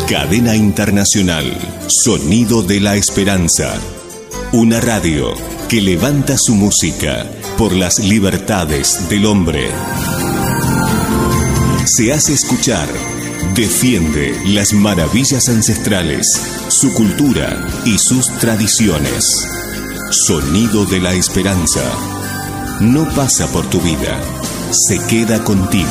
Cadena Internacional, Sonido de la Esperanza. Una radio que levanta su música por las libertades del hombre. Se hace escuchar, defiende las maravillas ancestrales, su cultura y sus tradiciones. Sonido de la Esperanza. No pasa por tu vida, se queda contigo.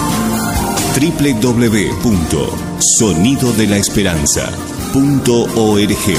www.sonidodelaesperanza.org.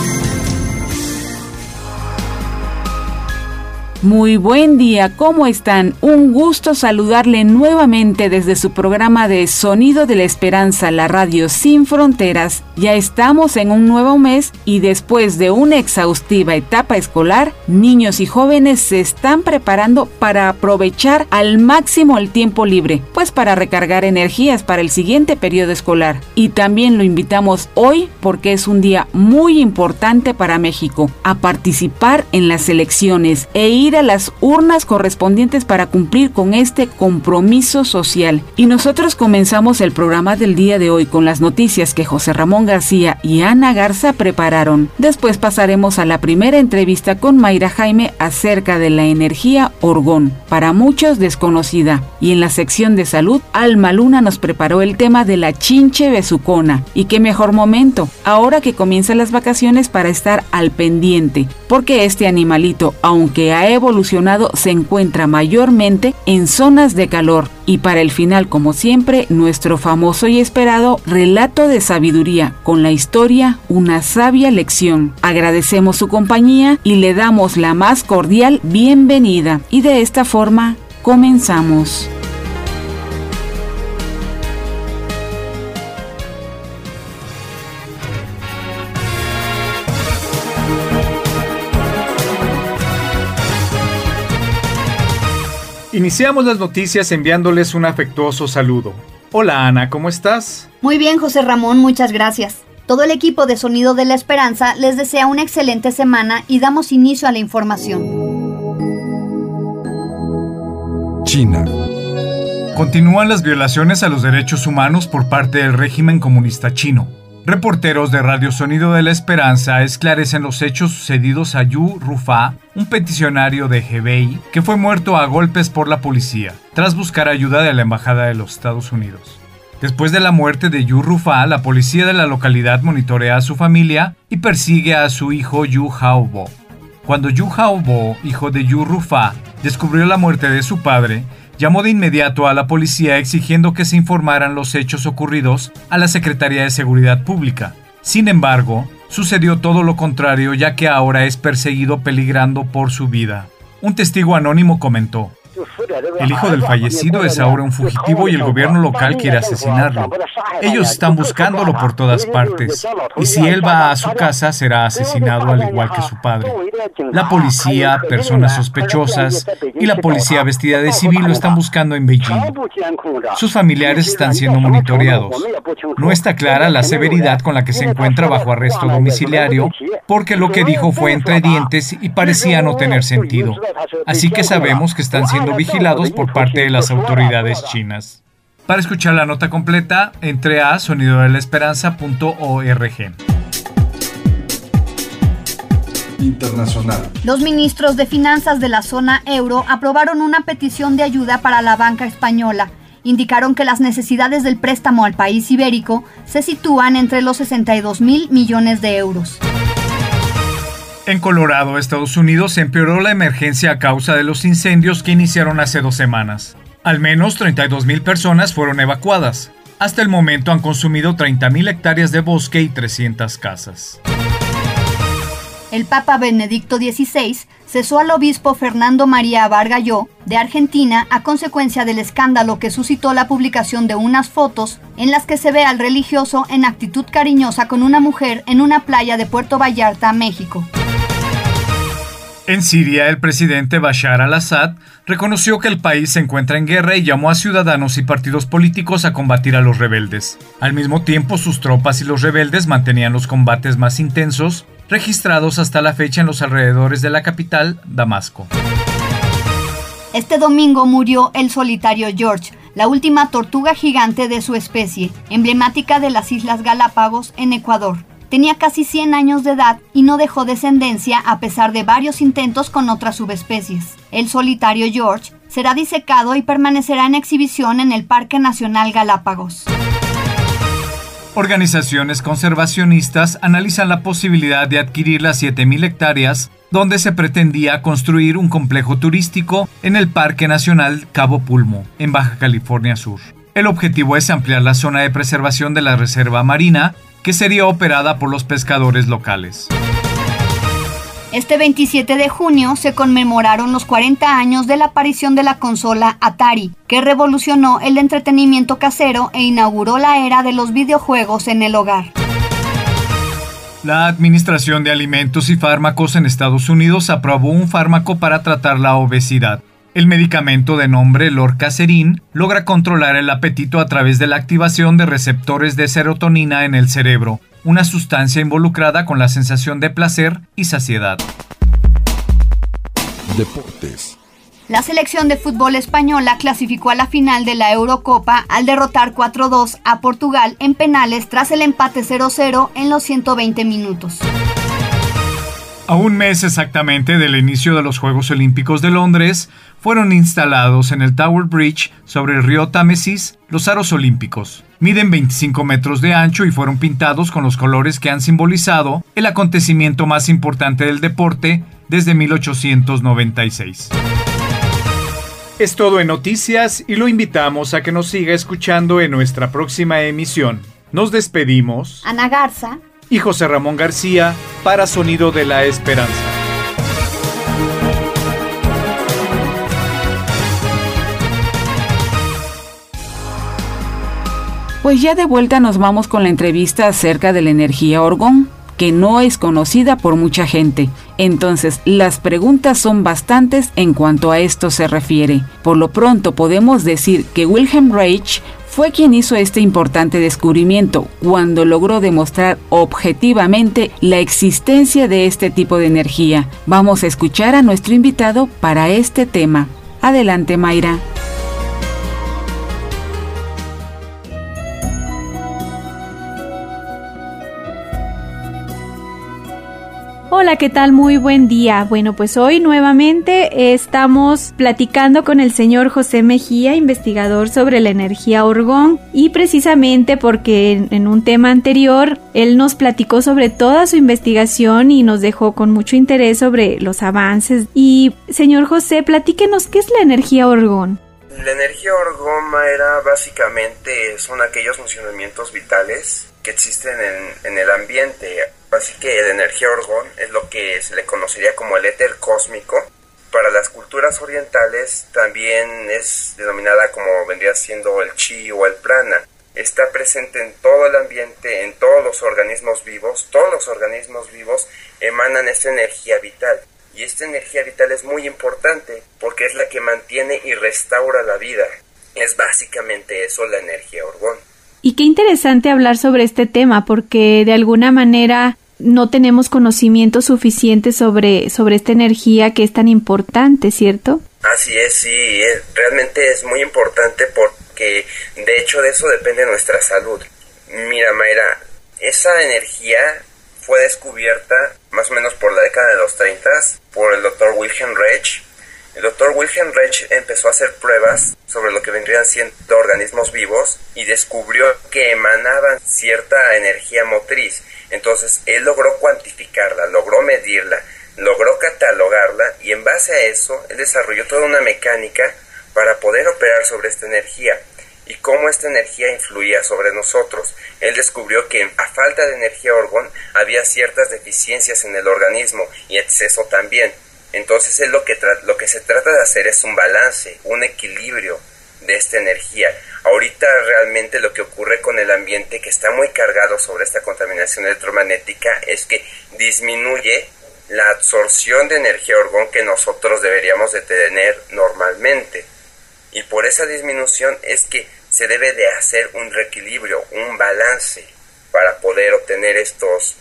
Muy buen día, ¿cómo están? Un gusto saludarle nuevamente desde su programa de Sonido de la Esperanza, la radio sin fronteras. Ya estamos en un nuevo mes y después de una exhaustiva etapa escolar, niños y jóvenes se están preparando para aprovechar al máximo el tiempo libre, pues para recargar energías para el siguiente periodo escolar. Y también lo invitamos hoy porque es un día muy importante para México, a participar en las elecciones e ir a las urnas correspondientes para cumplir con este compromiso social. Y nosotros comenzamos el programa del día de hoy con las noticias que José Ramón García y Ana Garza prepararon. Después pasaremos a la primera entrevista con Mayra Jaime acerca de la energía orgón, para muchos desconocida. Y en la sección de salud, Alma Luna nos preparó el tema de la chinche besucona. Y qué mejor momento, ahora que comienzan las vacaciones, para estar al pendiente, porque este animalito, aunque ha evolucionado, se encuentra mayormente en zonas de calor. Y para el final, como siempre, nuestro famoso y esperado relato de sabiduría, con la historia Una sabia lección. Agradecemos su compañía y le damos la más cordial bienvenida. Y de esta forma, comenzamos. Iniciamos las noticias enviándoles un afectuoso saludo. Hola Ana, ¿cómo estás? Muy bien, José Ramón, muchas gracias. Todo el equipo de Sonido de la Esperanza les desea una excelente semana y damos inicio a la información. China. Continúan las violaciones a los derechos humanos por parte del régimen comunista chino. Reporteros de Radio Sonido de la Esperanza esclarecen los hechos sucedidos a Yu Rufá, un peticionario de Hebei que fue muerto a golpes por la policía, tras buscar ayuda de la Embajada de los Estados Unidos. Después de la muerte de Yu Rufá, la policía de la localidad monitorea a su familia y persigue a su hijo Yu Haobo. Cuando Yu Haobo, hijo de Yu Rufá, descubrió la muerte de su padre, llamó de inmediato a la policía exigiendo que se informaran los hechos ocurridos a la Secretaría de Seguridad Pública. Sin embargo, sucedió todo lo contrario, ya que ahora es perseguido peligrando por su vida. Un testigo anónimo comentó: "El hijo del fallecido es ahora un fugitivo y el gobierno local quiere asesinarlo. Ellos están buscándolo por todas partes, y si él va a su casa será asesinado al igual que su padre. La policía, personas sospechosas y la policía vestida de civil lo están buscando en Beijing. Sus familiares están siendo monitoreados. No está clara la severidad con la que se encuentra bajo arresto domiciliario, porque lo que dijo fue entre dientes y parecía no tener sentido. Así que sabemos que están siendo vigilados por parte de las autoridades chinas". Para escuchar la nota completa, entre a sonidodelaesperanza.org. Internacional. Los ministros de finanzas de la zona euro aprobaron una petición de ayuda para la banca española. Indicaron que las necesidades del préstamo al país ibérico se sitúan entre los 62.000 millones de euros. En Colorado, Estados Unidos, se empeoró la emergencia a causa de los incendios que iniciaron hace 2 semanas. Al menos 32.000 personas fueron evacuadas. Hasta el momento han consumido 30.000 hectáreas de bosque y 300 casas. El Papa Benedicto XVI cesó al obispo Fernando María Bargalló de Argentina a consecuencia del escándalo que suscitó la publicación de unas fotos en las que se ve al religioso en actitud cariñosa con una mujer en una playa de Puerto Vallarta, México. En Siria, el presidente Bashar al-Assad reconoció que el país se encuentra en guerra y llamó a ciudadanos y partidos políticos a combatir a los rebeldes. Al mismo tiempo, sus tropas y los rebeldes mantenían los combates más intensos registrados hasta la fecha en los alrededores de la capital, Damasco. Este domingo murió el solitario George, la última tortuga gigante de su especie, emblemática de las Islas Galápagos en Ecuador. Tenía casi 100 años de edad y no dejó descendencia a pesar de varios intentos con otras subespecies. El solitario George será disecado y permanecerá en exhibición en el Parque Nacional Galápagos. Organizaciones conservacionistas analizan la posibilidad de adquirir las 7.000 hectáreas donde se pretendía construir un complejo turístico en el Parque Nacional Cabo Pulmo, en Baja California Sur. El objetivo es ampliar la zona de preservación de la reserva marina, que sería operada por los pescadores locales. Este 27 de junio se conmemoraron los 40 años de la aparición de la consola Atari, que revolucionó el entretenimiento casero e inauguró la era de los videojuegos en el hogar. La Administración de Alimentos y Fármacos en Estados Unidos aprobó un fármaco para tratar la obesidad. El medicamento de nombre Lorcaserin logra controlar el apetito a través de la activación de receptores de serotonina en el cerebro, una sustancia involucrada con la sensación de placer y saciedad. Deportes. La selección de fútbol española clasificó a la final de la Eurocopa al derrotar 4-2 a Portugal en penales tras el empate 0-0 en los 120 minutos. A un mes exactamente del inicio de los Juegos Olímpicos de Londres, fueron instalados en el Tower Bridge sobre el río Támesis los aros olímpicos. Miden 25 metros de ancho y fueron pintados con los colores que han simbolizado el acontecimiento más importante del deporte desde 1896. Es todo en noticias y lo invitamos a que nos siga escuchando en nuestra próxima emisión. Nos despedimos. Ana Garza Y José Ramón García para Sonido de la Esperanza. Pues ya de vuelta nos vamos con la entrevista acerca de la energía orgón, que no es conocida por mucha gente. Entonces, las preguntas son bastantes en cuanto a esto se refiere. Por lo pronto podemos decir que Wilhelm Reich fue quien hizo este importante descubrimiento cuando logró demostrar objetivamente la existencia de este tipo de energía. Vamos a escuchar a nuestro invitado para este tema. Adelante, Mayra. Hola, ¿qué tal? Muy buen día. Bueno, pues hoy nuevamente estamos platicando con el señor José Mejía, investigador sobre la energía orgón, y precisamente porque en un tema anterior él nos platicó sobre toda su investigación y nos dejó con mucho interés sobre los avances. Y señor José, platíquenos, ¿qué es la energía orgón? La energía orgón, Mayra, básicamente son aquellos funcionamientos vitales que existen en el ambiente. Así que la energía orgón es lo que se le conocería como el éter cósmico. Para las culturas orientales también es denominada como vendría siendo el chi o el prana. Está presente en todo el ambiente, en todos los organismos vivos. Todos los organismos vivos emanan esta energía vital. Y esta energía vital es muy importante porque es la que mantiene y restaura la vida. Es básicamente eso la energía orgón. Y qué interesante hablar sobre este tema porque de alguna manera no tenemos conocimiento suficiente sobre esta energía que es tan importante, ¿cierto? Así es, sí, realmente es muy importante porque de hecho de eso depende nuestra salud. Mira, Mayra, esa energía fue descubierta más o menos por la década de los 30 por el doctor Wilhelm Reich. El doctor Wilhelm Reich empezó a hacer pruebas sobre lo que vendrían siendo organismos vivos y descubrió que emanaban cierta energía motriz. Entonces él logró cuantificarla, logró medirla, logró catalogarla y en base a eso él desarrolló toda una mecánica para poder operar sobre esta energía y cómo esta energía influía sobre nosotros. Él descubrió que a falta de energía orgón había ciertas deficiencias en el organismo y exceso también. Entonces él lo que se trata de hacer es un balance, un equilibrio de esta energía. Ahorita realmente lo que ocurre con el ambiente que está muy cargado sobre esta contaminación electromagnética es que disminuye la absorción de energía orgón que nosotros deberíamos de tener normalmente. Y por esa disminución es que se debe de hacer un reequilibrio, un balance para poder obtener estos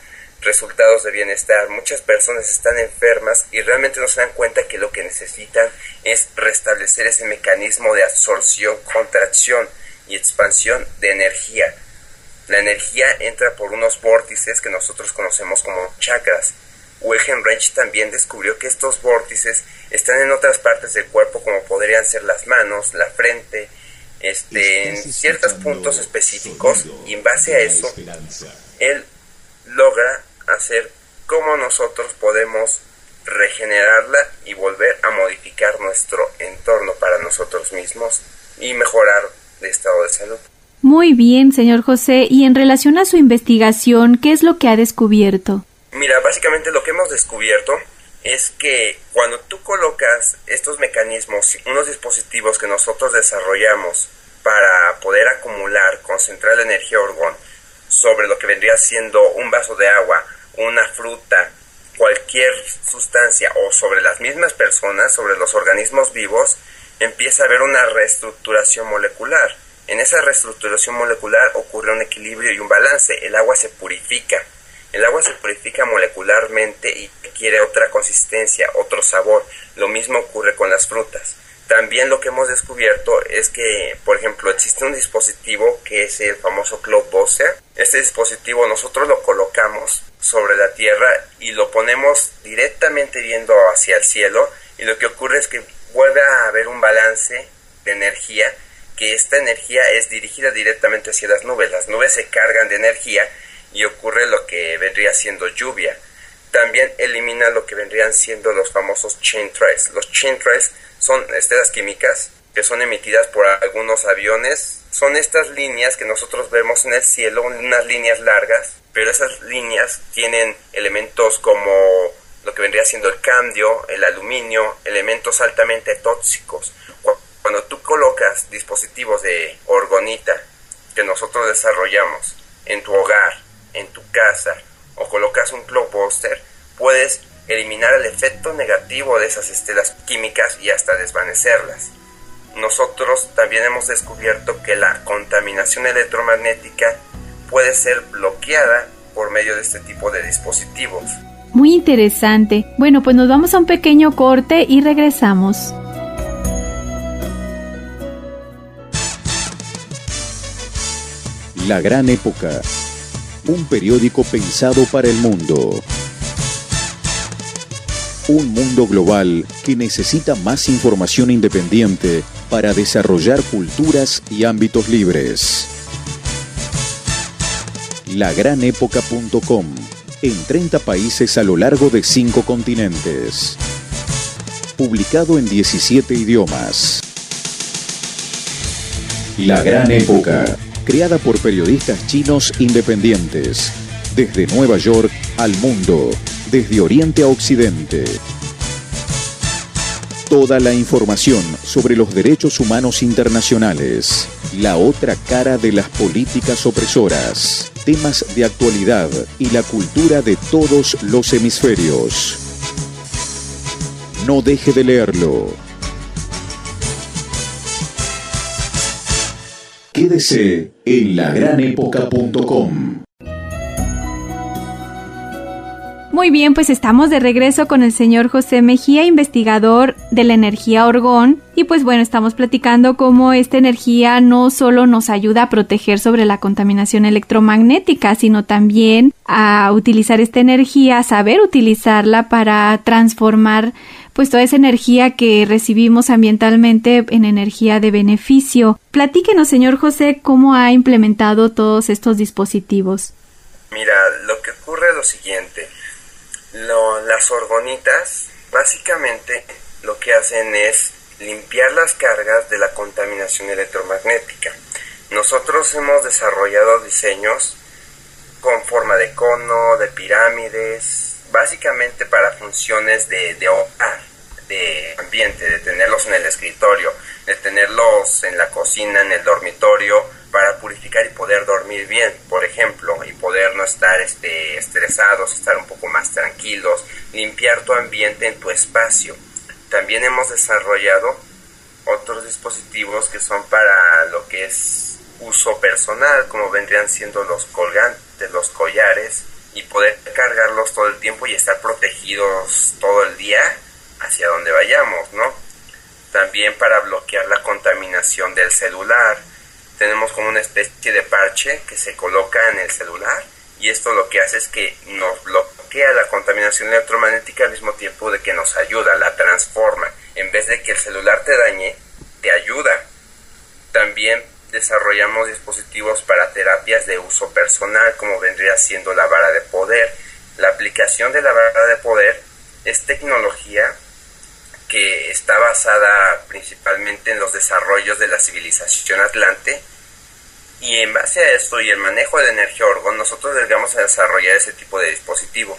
resultados de bienestar. Muchas personas están enfermas y realmente no se dan cuenta que lo que necesitan es restablecer ese mecanismo de absorción, contracción y expansión de energía. La energía entra por unos vórtices que nosotros conocemos como chakras. Wilhelm Reich también descubrió que estos vórtices están en otras partes del cuerpo, como podrían ser las manos, la frente, en ciertos puntos específicos, y en base a eso, él logra hacer cómo nosotros podemos regenerarla y volver a modificar nuestro entorno para nosotros mismos y mejorar de estado de salud. Muy bien, señor José. Y en relación a su investigación, ¿qué es lo que ha descubierto? Mira, básicamente lo que hemos descubierto es que cuando tú colocas estos mecanismos, unos dispositivos que nosotros desarrollamos para poder acumular, concentrar la energía orgón sobre lo que vendría siendo un vaso de agua, una fruta, cualquier sustancia, o sobre las mismas personas, sobre los organismos vivos, empieza a haber una reestructuración molecular. En esa reestructuración molecular ocurre un equilibrio y un balance. El agua se purifica. El agua se purifica molecularmente y adquiere otra consistencia, otro sabor. Lo mismo ocurre con las frutas. También lo que hemos descubierto es que, por ejemplo, existe un dispositivo que es el famoso Cloudbuster. Este dispositivo nosotros lo colocamos sobre la tierra y lo ponemos directamente viendo hacia el cielo, y lo que ocurre es que vuelve a haber un balance de energía, que esta energía es dirigida directamente hacia las nubes se cargan de energía y ocurre lo que vendría siendo lluvia. También elimina lo que vendrían siendo los famosos chemtrails. Los chemtrails son estelas químicas que son emitidas por algunos aviones. Son estas líneas que nosotros vemos en el cielo, unas líneas largas, pero esas líneas tienen elementos como lo que vendría siendo el cadmio, el aluminio, elementos altamente tóxicos. Cuando tú colocas dispositivos de orgonita que nosotros desarrollamos en tu hogar, en tu casa, o colocas un Cloudbuster, puedes eliminar el efecto negativo de esas estelas químicas y hasta desvanecerlas. Nosotros también hemos descubierto que la contaminación electromagnética puede ser bloqueada por medio de este tipo de dispositivos. Muy interesante. Bueno, pues nos vamos a un pequeño corte y regresamos. La Gran Época, un periódico pensado para el mundo. Un mundo global que necesita más información independiente para desarrollar culturas y ámbitos libres. Lagranépoca.com, en 30 países a lo largo de 5 continentes. Publicado en 17 idiomas. La Gran Época, creada por periodistas chinos independientes, desde Nueva York al mundo, desde Oriente a Occidente. Toda la información sobre los derechos humanos internacionales, la otra cara de las políticas opresoras, temas de actualidad y la cultura de todos los hemisferios. No deje de leerlo. Quédese en lagranépoca.com. Muy bien, pues estamos de regreso con el señor José Mejía, investigador de la energía orgón. Y pues bueno, estamos platicando cómo esta energía no solo nos ayuda a proteger sobre la contaminación electromagnética, sino también a utilizar esta energía, a saber utilizarla para transformar pues toda esa energía que recibimos ambientalmente en energía de beneficio. Platíquenos, señor José, cómo ha implementado todos estos dispositivos. Mira, lo que ocurre es lo siguiente. Las orgonitas básicamente lo que hacen es limpiar las cargas de la contaminación electromagnética. Nosotros hemos desarrollado diseños con forma de cono, de pirámides, básicamente para funciones de hogar, de ambiente, de tenerlos en el escritorio, de tenerlos en la cocina, en el dormitorio, para purificar y poder dormir bien, por ejemplo, y poder no estar estresados, estar un poco más tranquilos, limpiar tu ambiente en tu espacio. También hemos desarrollado otros dispositivos que son para lo que es uso personal, como vendrían siendo los colgantes, los collares, y poder cargarlos todo el tiempo y estar protegidos todo el día hacia donde vayamos, ¿no? También para bloquear la contaminación del celular. Tenemos como una especie de parche que se coloca en el celular y esto lo que hace es que nos bloquea la contaminación electromagnética al mismo tiempo de que nos ayuda, la transforma. En vez de que el celular te dañe, te ayuda. También desarrollamos dispositivos para terapias de uso personal, como vendría siendo la vara de poder. La aplicación de la vara de poder es tecnología que está basada principalmente en los desarrollos de la civilización atlante, y en base a esto y el manejo de la energía orgón, nosotros llegamos a desarrollar ese tipo de dispositivo,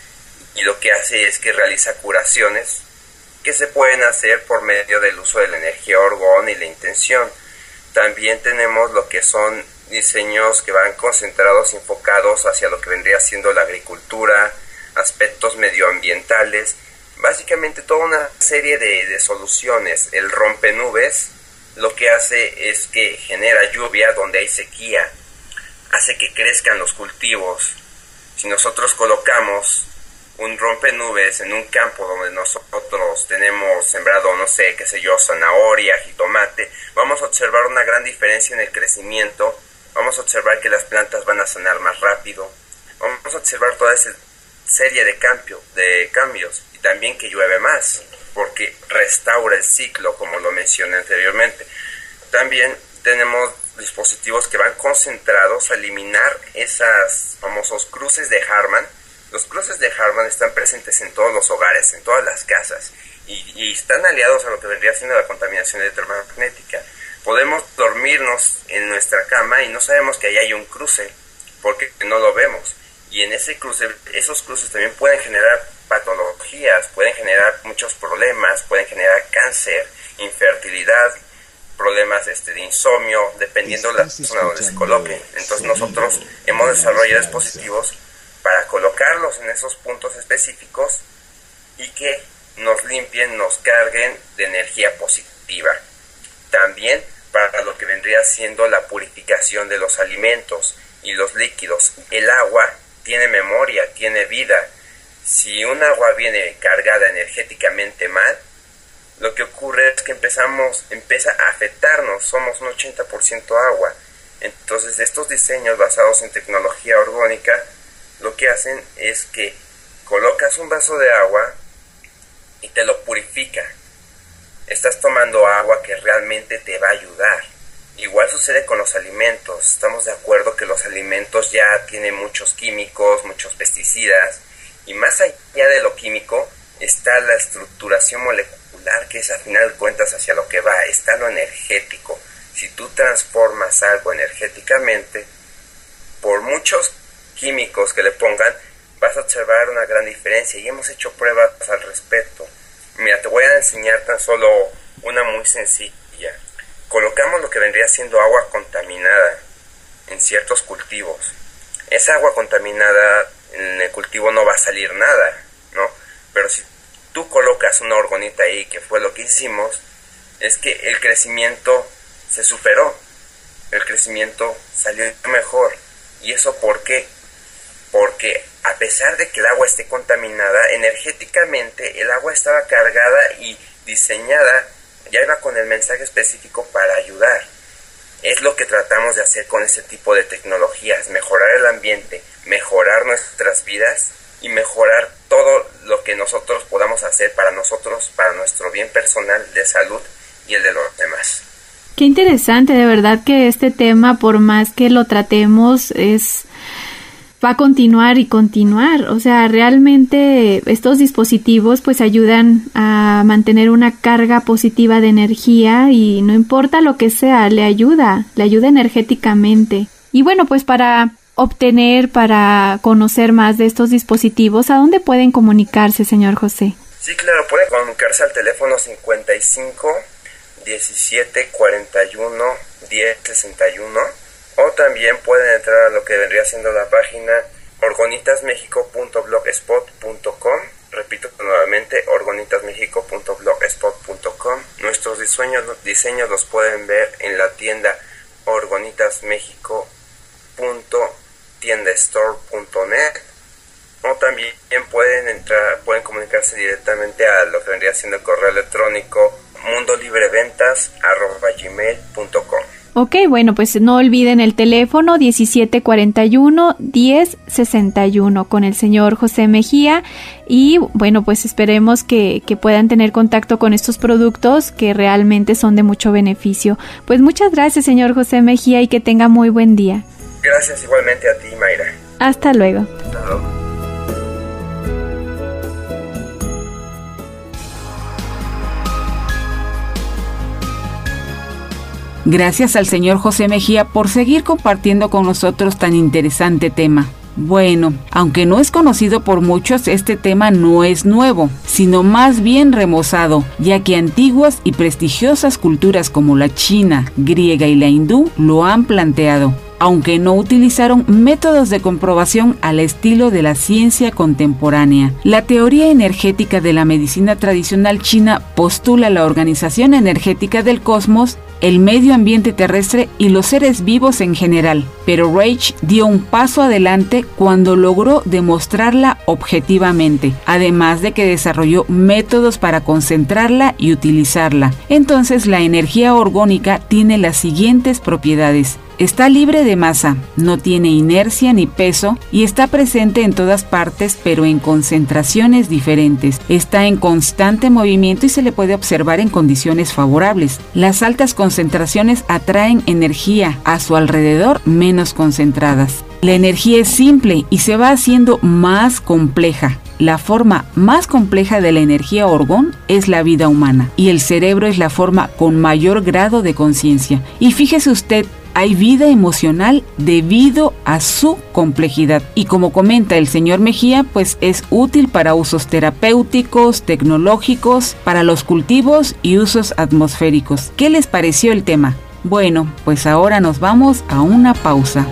y lo que hace es que realiza curaciones que se pueden hacer por medio del uso de la energía orgón y la intención. También tenemos lo que son diseños que van concentrados y enfocados hacia lo que vendría siendo la agricultura, aspectos medioambientales, básicamente toda una serie de soluciones. El rompenubes lo que hace es que genera lluvia donde hay sequía, hace que crezcan los cultivos. Si nosotros colocamos un rompenubes en un campo donde nosotros tenemos sembrado, no sé, qué sé yo, zanahoria, jitomate, vamos a observar una gran diferencia en el crecimiento, vamos a observar que las plantas van a sanar más rápido, vamos a observar toda esa serie de cambios, y también que llueve más, porque restaura el ciclo, como lo mencioné anteriormente. También tenemos dispositivos que van concentrados a eliminar esos famosos cruces de Harman. Los cruces de Harman están presentes en todos los hogares, en todas las casas, y están aliados a lo que vendría siendo la contaminación electromagnética. Podemos dormirnos en nuestra cama y no sabemos que ahí hay un cruce, porque no lo vemos. Y en ese cruce, esos cruces también pueden generar patologías, pueden generar muchos problemas, pueden generar cáncer, infertilidad, problemas de insomnio, dependiendo de la zona donde se coloquen. Entonces nosotros hemos desarrollado dispositivos para colocarlos en esos puntos específicos y que nos limpien, nos carguen de energía positiva. También para lo que vendría siendo la purificación de los alimentos y los líquidos. El agua tiene memoria, tiene vida. Si un agua viene cargada energéticamente mal, lo que ocurre es que empieza a afectarnos. Somos un 80% agua. Entonces estos diseños basados en tecnología orgánica lo que hacen es que colocas un vaso de agua y te lo purifica. Estás tomando agua que realmente te va a ayudar. Igual sucede con los alimentos. Estamos de acuerdo que los alimentos ya tienen muchos químicos, muchos pesticidas, y más allá de lo químico está la estructuración molecular, que es al final de cuentas hacia lo que va, está lo energético. Si tú transformas algo energéticamente, por muchos químicos que le pongan, vas a observar una gran diferencia, y hemos hecho pruebas al respecto. Mira, te voy a enseñar tan solo una muy sencilla. Colocamos lo que vendría siendo agua contaminada en ciertos cultivos. Esa agua contaminada en el cultivo no va a salir nada, ¿no? Pero si tú colocas una orgonita ahí, que fue lo que hicimos, es que el crecimiento se superó, el crecimiento salió mejor. ¿Y eso por qué? Porque a pesar de que el agua esté contaminada, energéticamente el agua estaba cargada y diseñada, ya iba con el mensaje específico para ayudar. Es lo que tratamos de hacer con este tipo de tecnologías, mejorar el ambiente, mejorar nuestras vidas y mejorar todo lo que nosotros podamos hacer para nosotros, para nuestro bien personal de salud y el de los demás. Qué interesante, de verdad que este tema, por más que lo tratemos, va a continuar y continuar. O sea, realmente estos dispositivos pues ayudan a mantener una carga positiva de energía, y no importa lo que sea, le ayuda energéticamente. Y bueno, pues para conocer más de estos dispositivos, ¿a dónde pueden comunicarse, señor José? Sí, claro, pueden comunicarse al teléfono 55 17 41 10 61, o también pueden entrar a lo que vendría siendo la página orgonitasmexico.blogspot.com. Repito nuevamente, orgonitasmexico.blogspot.com. Nuestros diseños los pueden ver en la tienda orgonitasmexico.tiendastore.net, o también pueden comunicarse directamente a lo que vendría siendo el correo electrónico mundolibreventas@gmail.com. Ok, bueno, pues no olviden el teléfono 1741-1061 con el señor José Mejía y bueno, pues esperemos que puedan tener contacto con estos productos que realmente son de mucho beneficio. Pues muchas gracias, señor José Mejía, y que tenga muy buen día. Gracias igualmente a ti, Mayra. Hasta luego. Hasta luego. Gracias al señor José Mejía por seguir compartiendo con nosotros tan interesante tema. Bueno, aunque no es conocido por muchos, este tema no es nuevo, sino más bien remozado, ya que antiguas y prestigiosas culturas como la china, griega y la hindú lo han planteado, aunque no utilizaron métodos de comprobación al estilo de la ciencia contemporánea. La teoría energética de la medicina tradicional china postula la organización energética del cosmos, el medio ambiente terrestre y los seres vivos en general, pero Reich dio un paso adelante cuando logró demostrarla objetivamente, además de que desarrolló métodos para concentrarla y utilizarla. Entonces la energía orgónica tiene las siguientes propiedades. Está libre de masa, no tiene inercia ni peso y está presente en todas partes, pero en concentraciones diferentes. Está en constante movimiento y se le puede observar en condiciones favorables. Las altas concentraciones atraen energía a su alrededor menos concentradas. La energía es simple y se va haciendo más compleja. La forma más compleja de la energía orgón es la vida humana y el cerebro es la forma con mayor grado de conciencia. Y fíjese usted, hay vida emocional debido a su complejidad. Y como comenta el señor Mejía, pues es útil para usos terapéuticos, tecnológicos, para los cultivos y usos atmosféricos. ¿Qué les pareció el tema? Bueno, pues ahora nos vamos a una pausa.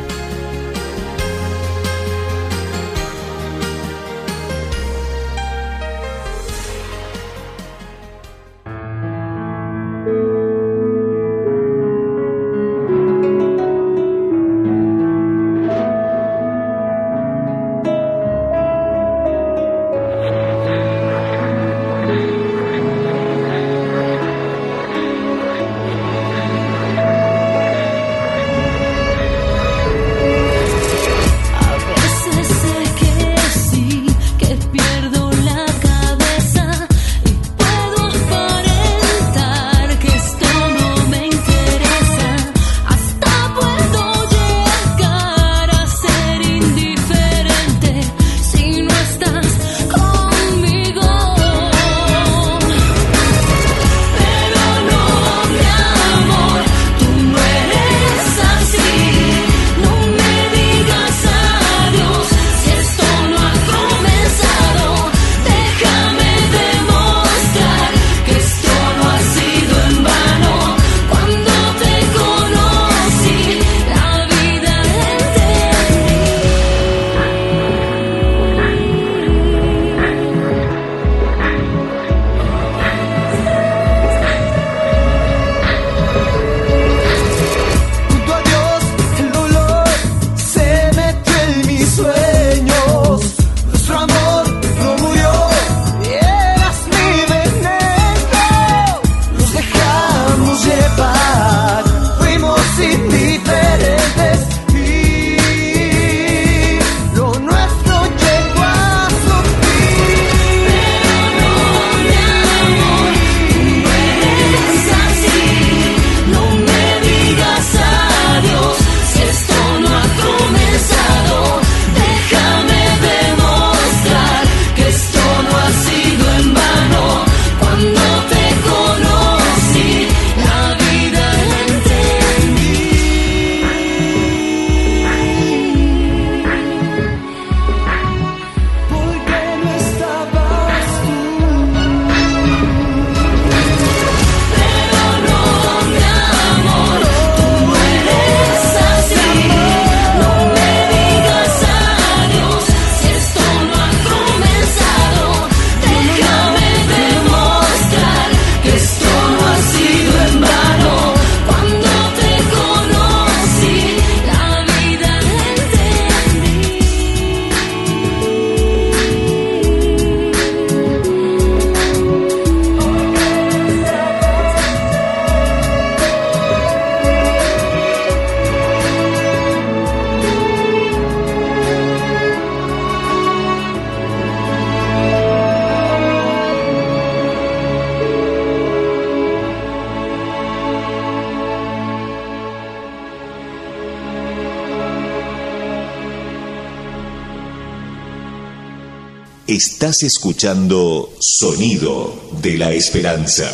Estás escuchando Sonido de la Esperanza.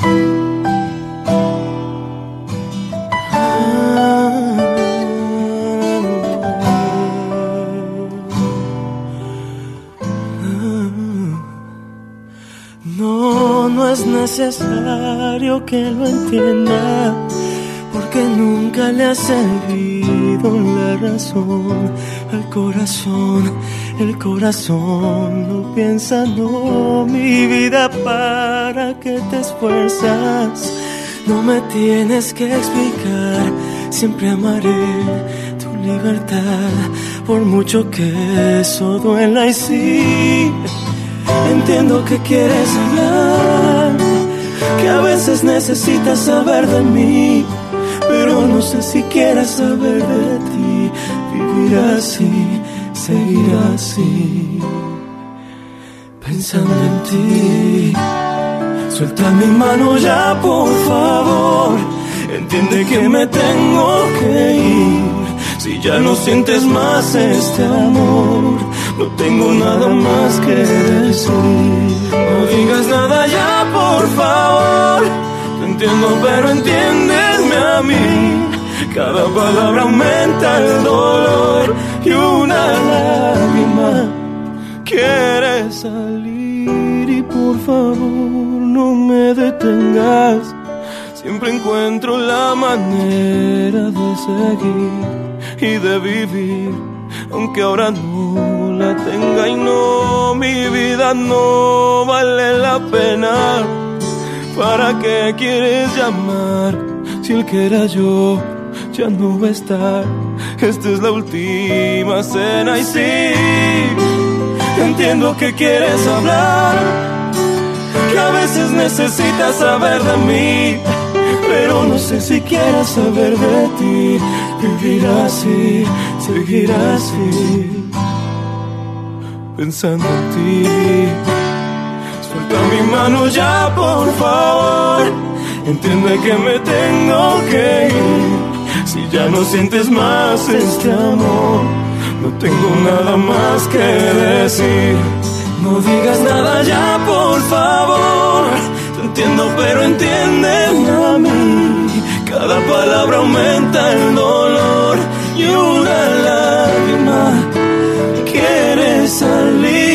No es necesario que lo entienda, porque nunca le ha servido la razón. El corazón no piensa, no, mi vida, ¿para qué te esfuerzas? No me tienes que explicar, siempre amaré tu libertad, por mucho que eso duela. Y sí, entiendo que quieres hablar, que a veces necesitas saber de mí, pero no sé si quieres saber de ti. Vivir así, seguir así, pensando en ti. Suelta mi mano ya, por favor. Entiende que me tengo que ir. Si ya no sientes más este amor, no tengo nada más que decir. No digas nada ya, por favor. Te entiendo, pero entiéndeme a mí. Cada palabra aumenta el dolor y una lágrima quiere salir. Y por favor, no me detengas. Siempre encuentro la manera de seguir y de vivir, aunque ahora no la tenga. Y no, mi vida no vale la pena. ¿Para qué quieres llamar si el que era yo ya no va a estar? Esta es la última cena. Y sí, entiendo que quieres hablar, que a veces necesitas saber de mí, pero no sé si quieres saber de ti. Vivir así, seguir así, pensando en ti. Suelta mi mano ya, por favor. Entiende que me tengo que ir. Si ya no sientes más este amor, no tengo nada más que decir. No digas nada ya, por favor. Te entiendo, pero entiéndeme a mí. Cada palabra aumenta el dolor y una lágrima quiere salir.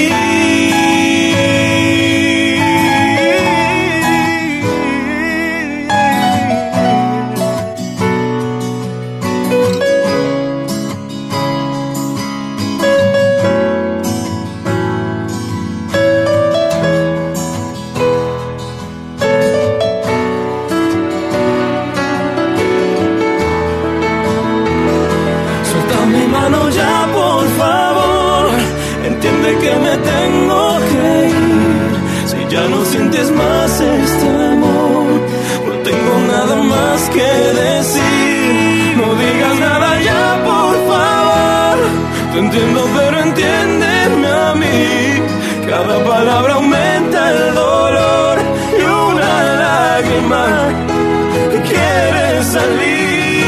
Que me tengo que ir. Si ya no sientes más este amor, no tengo nada más que decir. No digas nada ya, por favor. Te entiendo, pero entiéndeme a mí. Cada palabra aumenta el dolor y una lágrima quiere salir.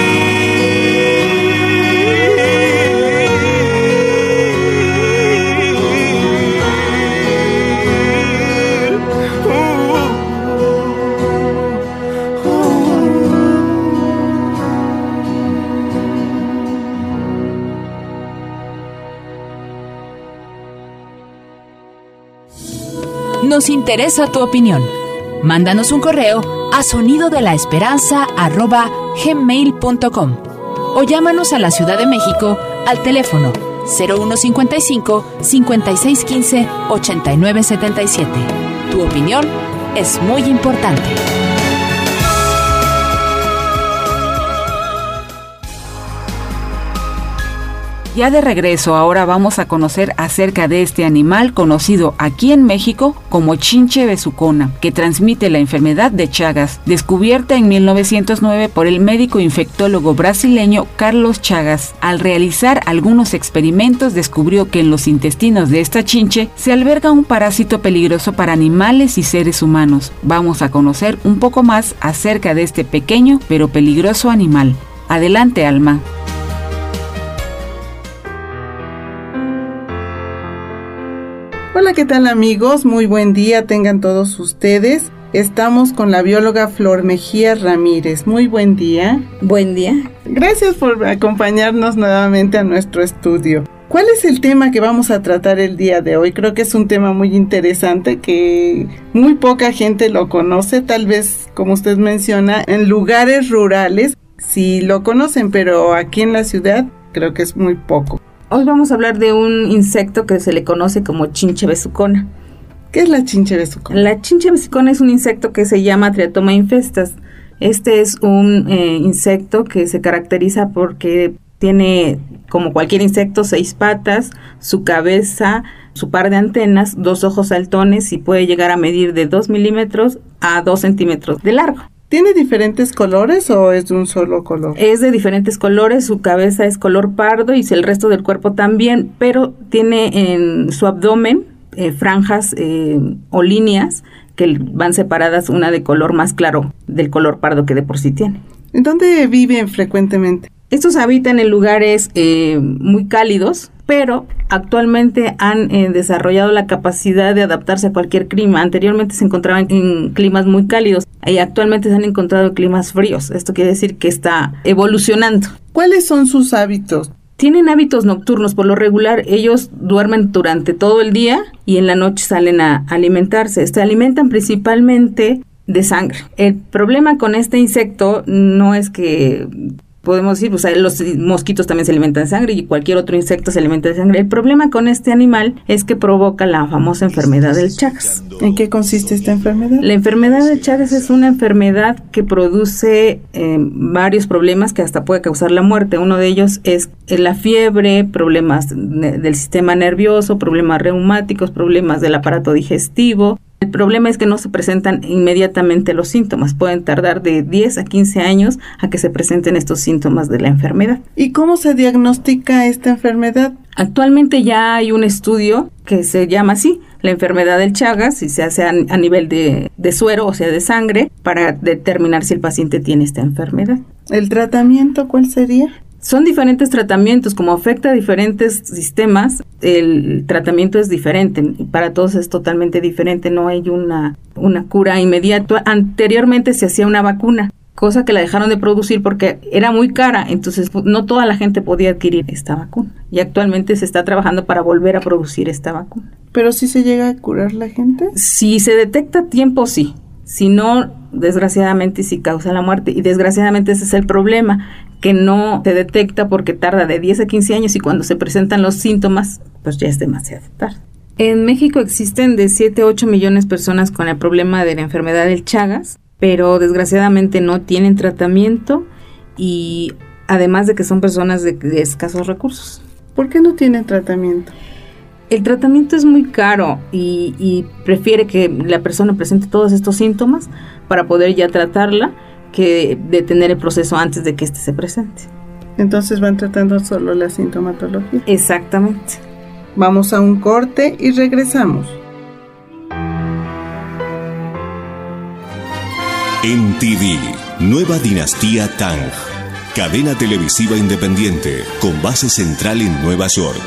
Nos interesa tu opinión. Mándanos un correo a sonidodelaesperanza@gmail.com o llámanos a la Ciudad de México al teléfono 0155 5615 8977. Tu opinión es muy importante. Ya de regreso, ahora vamos a conocer acerca de este animal conocido aquí en México como chinche besucona, que transmite la enfermedad de Chagas, descubierta en 1909 por el médico infectólogo brasileño Carlos Chagas. Al realizar algunos experimentos, descubrió que en los intestinos de esta chinche se alberga un parásito peligroso para animales y seres humanos. Vamos a conocer un poco más acerca de este pequeño pero peligroso animal. Adelante, Alma. Hola, ¿qué tal amigos? Muy buen día tengan todos ustedes. Estamos con la bióloga Flor Mejía Ramírez. Muy buen día. Buen día. Gracias por acompañarnos nuevamente a nuestro estudio. ¿Cuál es el tema que vamos a tratar el día de hoy? Creo que es un tema muy interesante que muy poca gente lo conoce, tal vez, como usted menciona, en lugares rurales sí lo conocen, pero aquí en la ciudad creo que es muy poco. Hoy vamos a hablar de un insecto que se le conoce como chinche besucona. ¿Qué es la chinche besucona? La chinche besucona es un insecto que se llama Triatoma infestas. Este es un insecto que se caracteriza porque tiene, como cualquier insecto, 6 patas, su cabeza, su par de antenas, 2 ojos saltones y puede llegar a medir de 2 milímetros a 2 centímetros de largo. ¿Tiene diferentes colores o es de un solo color? Es de diferentes colores, su cabeza es color pardo y el resto del cuerpo también, pero tiene en su abdomen franjas o líneas que van separadas, una de color más claro del color pardo que de por sí tiene. ¿En dónde viven frecuentemente? Estos habitan en lugares muy cálidos, pero actualmente han desarrollado la capacidad de adaptarse a cualquier clima. Anteriormente se encontraban en climas muy cálidos y actualmente se han encontrado en climas fríos. Esto quiere decir que está evolucionando. ¿Cuáles son sus hábitos? Tienen hábitos nocturnos. Por lo regular, ellos duermen durante todo el día y en la noche salen a alimentarse. Se alimentan principalmente de sangre. El problema con este insecto no es que podemos decir, pues los mosquitos también se alimentan de sangre y cualquier otro insecto se alimenta de sangre. El problema con este animal es que provoca la famosa enfermedad del Chagas. ¿En qué consiste esta enfermedad? La enfermedad del Chagas es una enfermedad que produce varios problemas que hasta puede causar la muerte. Uno de ellos es la fiebre, problemas del sistema nervioso, problemas reumáticos, problemas del aparato digestivo. El problema es que no se presentan inmediatamente los síntomas, pueden tardar de 10 a 15 años a que se presenten estos síntomas de la enfermedad. ¿Y cómo se diagnostica esta enfermedad? Actualmente ya hay un estudio que se llama así, la enfermedad del Chagas, y se hace a nivel de suero, o sea de sangre, para determinar si el paciente tiene esta enfermedad. ¿El tratamiento cuál sería? Son diferentes tratamientos, como afecta a diferentes sistemas, el tratamiento es diferente, para todos es totalmente diferente, no hay una cura inmediata. Anteriormente se hacía una vacuna, cosa que la dejaron de producir porque era muy cara, entonces no toda la gente podía adquirir esta vacuna, y actualmente se está trabajando para volver a producir esta vacuna. ¿Pero si se llega a curar la gente? Si se detecta a tiempo, sí. Si no, desgraciadamente sí causa la muerte, y desgraciadamente ese es el problema, que no se detecta porque tarda de 10 a 15 años y cuando se presentan los síntomas, pues ya es demasiado tarde. En México existen de 7 a 8 millones de personas con el problema de la enfermedad del Chagas, pero desgraciadamente no tienen tratamiento y además de que son personas de escasos recursos. ¿Por qué no tienen tratamiento? El tratamiento es muy caro y prefiere que la persona presente todos estos síntomas para poder ya tratarla que detener el proceso antes de que éste se presente. Entonces van tratando solo la sintomatología. Exactamente. Vamos a un corte y regresamos. NTV, Nueva Dinastía Tang, cadena televisiva independiente con base central en Nueva York.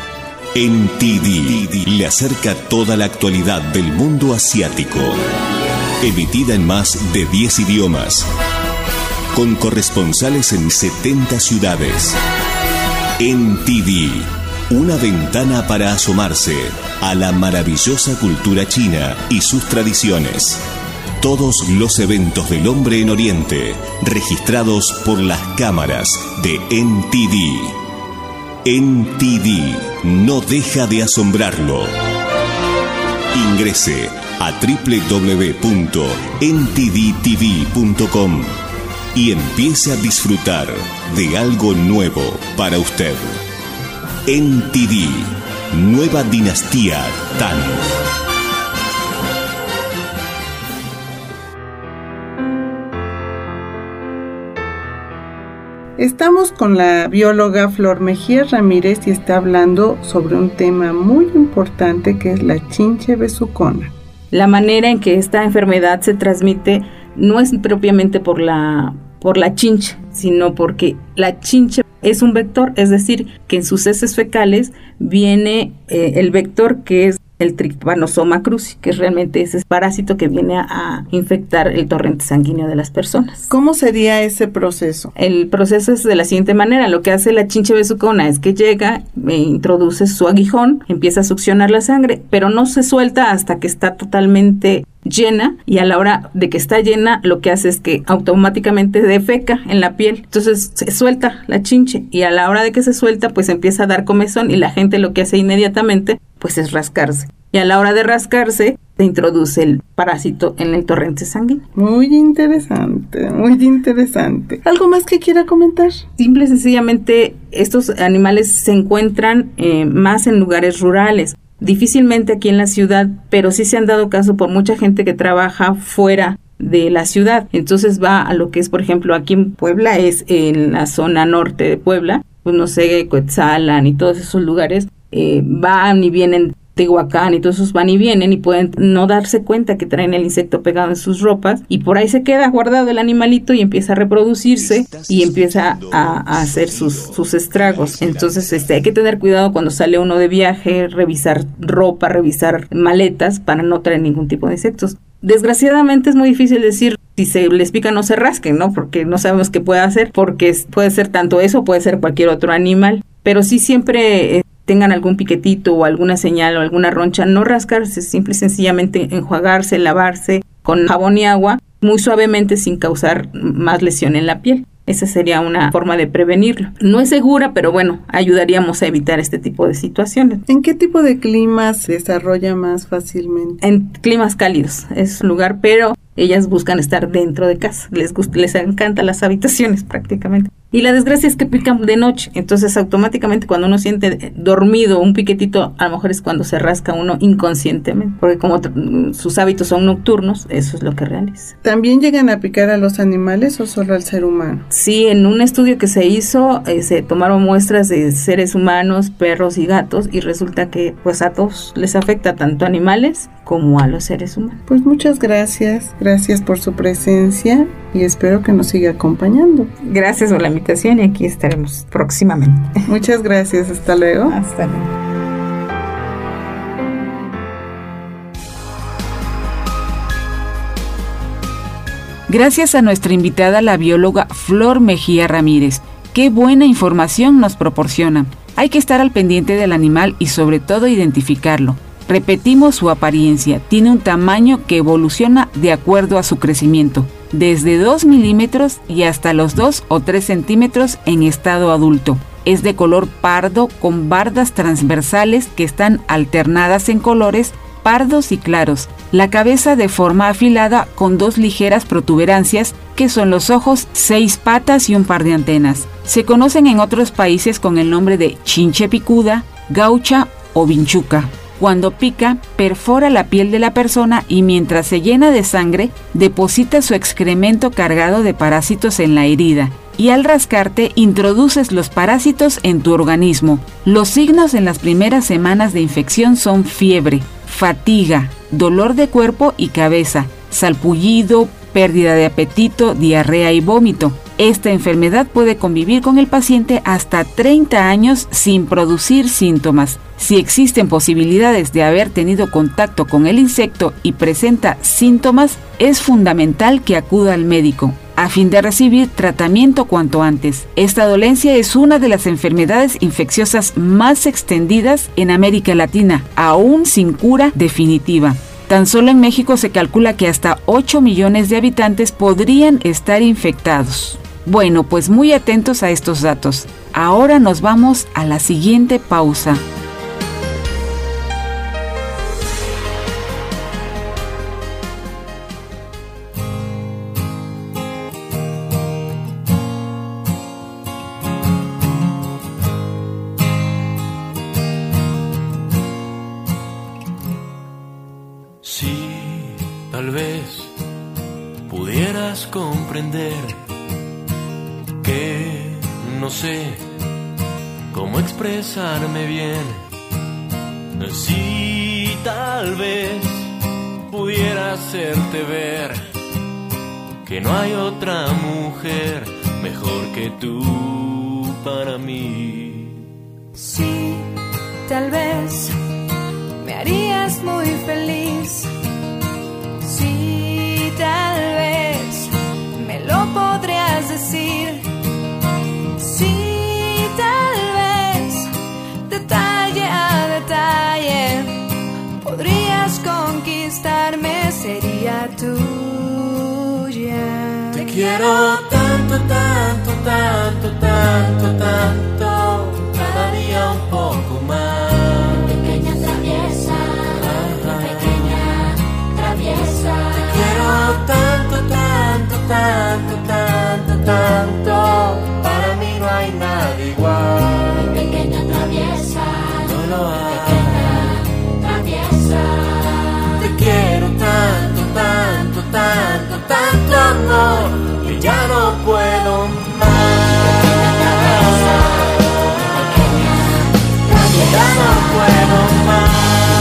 NTV le acerca toda la actualidad del mundo asiático. Emitida en más de 10 idiomas, con corresponsales en 70 ciudades. NTV, una ventana para asomarse a la maravillosa cultura china y sus tradiciones. Todos los eventos del hombre en Oriente, registrados por las cámaras de NTV. NTV no deja de asombrarlo. Ingrese a www.ntvtv.com y empiece a disfrutar de algo nuevo para usted. NTV, Nueva Dinastía Tang. Estamos con la bióloga Flor Mejía Ramírez y está hablando sobre un tema muy importante que es la chinche besucona. La manera en que esta enfermedad se transmite no es propiamente por la chinche, sino porque la chinche es un vector, es decir, que en sus heces fecales viene el vector que es el Trypanosoma cruzi, que es realmente ese parásito que viene a infectar el torrente sanguíneo de las personas. ¿Cómo sería ese proceso? El proceso es de la siguiente manera. Lo que hace la chinche besucona es que llega, introduce su aguijón, empieza a succionar la sangre, pero no se suelta hasta que está totalmente llena, y a la hora de que está llena lo que hace es que automáticamente defeca en la piel. Entonces se suelta la chinche, y a la hora de que se suelta pues empieza a dar comezón, y la gente lo que hace inmediatamente pues es rascarse, y a la hora de rascarse se introduce el parásito en el torrente sanguíneo. Muy interesante, muy interesante. ¿Algo más que quiera comentar? Simple y sencillamente estos animales se encuentran más en lugares rurales, difícilmente aquí en la ciudad, pero sí se han dado caso por mucha gente que trabaja fuera de la ciudad. Entonces va a lo que es, por ejemplo, aquí en Puebla, es en la zona norte de Puebla, pues no sé, Coetzalan y todos esos lugares, van y vienen, Tehuacán y todos esos van y vienen, y pueden no darse cuenta que traen el insecto pegado en sus ropas, y por ahí se queda guardado el animalito y empieza a reproducirse y empieza a hacer sus estragos. Entonces hay que tener cuidado cuando sale uno de viaje, revisar ropa, revisar maletas para no traer ningún tipo de insectos. Desgraciadamente es muy difícil decir si se les pica no se rasquen, ¿no? Porque no sabemos qué puede hacer, porque puede ser tanto eso, puede ser cualquier otro animal, pero sí siempre tengan algún piquetito o alguna señal o alguna roncha, no rascarse, simple y sencillamente enjuagarse, lavarse con jabón y agua muy suavemente sin causar más lesión en la piel. Esa sería una forma de prevenirlo. No es segura, pero bueno, ayudaríamos a evitar este tipo de situaciones. ¿En qué tipo de climas se desarrolla más fácilmente? En climas cálidos es un lugar, pero ellas buscan estar dentro de casa. Les encantan las habitaciones prácticamente. Y la desgracia es que pican de noche, entonces automáticamente cuando uno siente dormido un piquetito, a lo mejor es cuando se rasca uno inconscientemente, porque como sus hábitos son nocturnos, eso es lo que realiza. ¿También llegan a picar a los animales o solo al ser humano? Sí, en un estudio que se hizo, se tomaron muestras de seres humanos, perros y gatos, y resulta que pues a todos les afecta, tanto a animales como a los seres humanos. Pues muchas gracias por su presencia y espero que nos siga acompañando. Gracias por la invitación y aquí estaremos próximamente. Muchas gracias, hasta luego. Hasta luego. Gracias a nuestra invitada, la bióloga Flor Mejía Ramírez. Qué buena información nos proporciona. Hay que estar al pendiente del animal y sobre todo identificarlo. Repetimos su apariencia, tiene un tamaño que evoluciona de acuerdo a su crecimiento, desde 2 milímetros y hasta los 2 o 3 centímetros en estado adulto. Es de color pardo con bardas transversales que están alternadas en colores pardos y claros. La cabeza de forma afilada con 2 ligeras protuberancias que son los ojos, 6 patas y un par de antenas. Se conocen en otros países con el nombre de chinche picuda, gaucha o vinchuca. Cuando pica, perfora la piel de la persona y mientras se llena de sangre, deposita su excremento cargado de parásitos en la herida. Y al rascarte, introduces los parásitos en tu organismo. Los signos en las primeras semanas de infección son fiebre, fatiga, dolor de cuerpo y cabeza, salpullido, pérdida de apetito, diarrea y vómito. Esta enfermedad puede convivir con el paciente hasta 30 años sin producir síntomas. Si existen posibilidades de haber tenido contacto con el insecto y presenta síntomas, es fundamental que acuda al médico a fin de recibir tratamiento cuanto antes. Esta dolencia es una de las enfermedades infecciosas más extendidas en América Latina, aún sin cura definitiva. Tan solo en México se calcula que hasta 8 millones de habitantes podrían estar infectados. Bueno, pues muy atentos a estos datos. Ahora nos vamos a la siguiente pausa. Tal vez pudieras comprender que no sé cómo expresarme bien. Si tal vez pudiera hacerte ver que no hay otra mujer mejor que tú para mí. Sí, tal vez me harías eres muy feliz. Sí, tal vez me lo podrías decir. Sí, tal vez detalle a detalle podrías conquistarme, sería tuya. Te quiero tanto, tanto, tanto, tanto, tanto, cada día un poco más. Pequeña traviesa, pequeña traviesa. Te quiero tanto, tanto, tanto, tanto, tanto, para mí no hay nada igual. Pequeña traviesa, no lo hay. Pequeña traviesa. Te quiero tanto, tanto, tanto, tanto amor, que ya no puedo más. Ya no puedo más.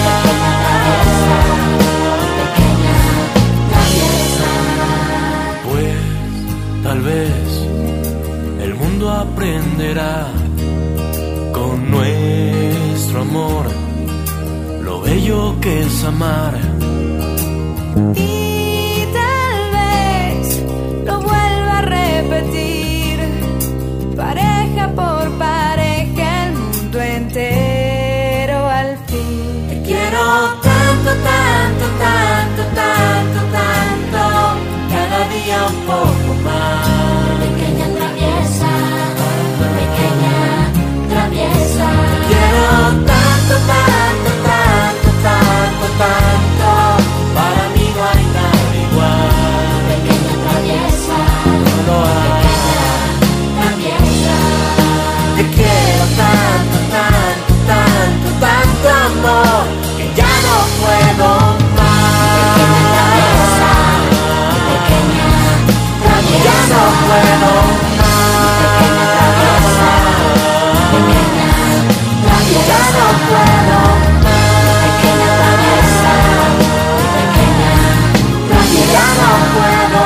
Pues tal vez el mundo aprenderá con nuestro amor lo bello que es amar. Y tal vez lo vuelva a repetir, pareja por pareja, el mundo entero al fin. Te quiero tanto, tanto, tanto, tanto, tanto, cada día un poco más. Pequeña traviesa, pequeña traviesa. Te quiero tanto, tanto, tanto, tanto, tanto, para mí no hay nada igual. Pequeña traviesa, no lo hay. Pequeña traviesa. Te quiero tanto, tanto, tanto, tanto amor, que ya no puedo más. Pequeña traviesa, ya no puedo más. Pequeña traviesa, ya no puedo más. Pequeña traviesa, pequeña traviesa, ya no puedo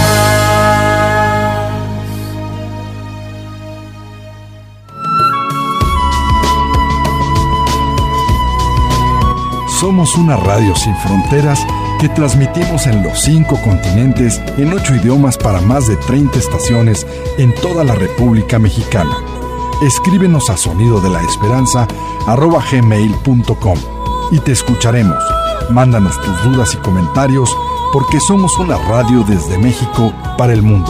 más. Somos una radio sin fronteras que transmitimos en los 5 continentes en 8 idiomas para más de 30 estaciones en toda la República Mexicana. Escríbenos a sonidodelaesperanza@gmail.com y te escucharemos. Mándanos tus dudas y comentarios porque somos una radio desde México para el mundo.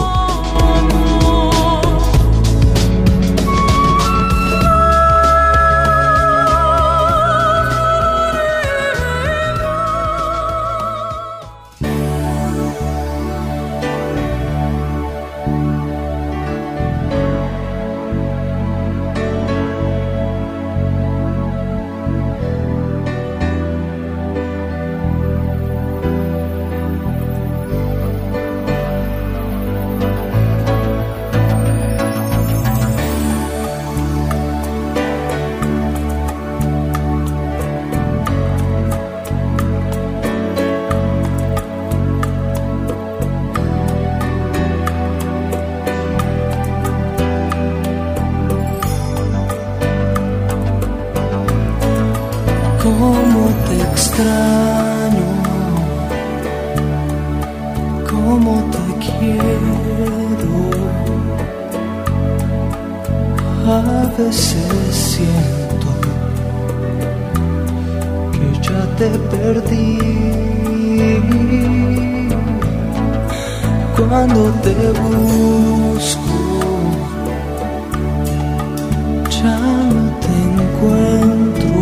Cómo te extraño, cómo te quiero. A veces siento que ya te perdí. Cuando te busco, ya no te encuentro.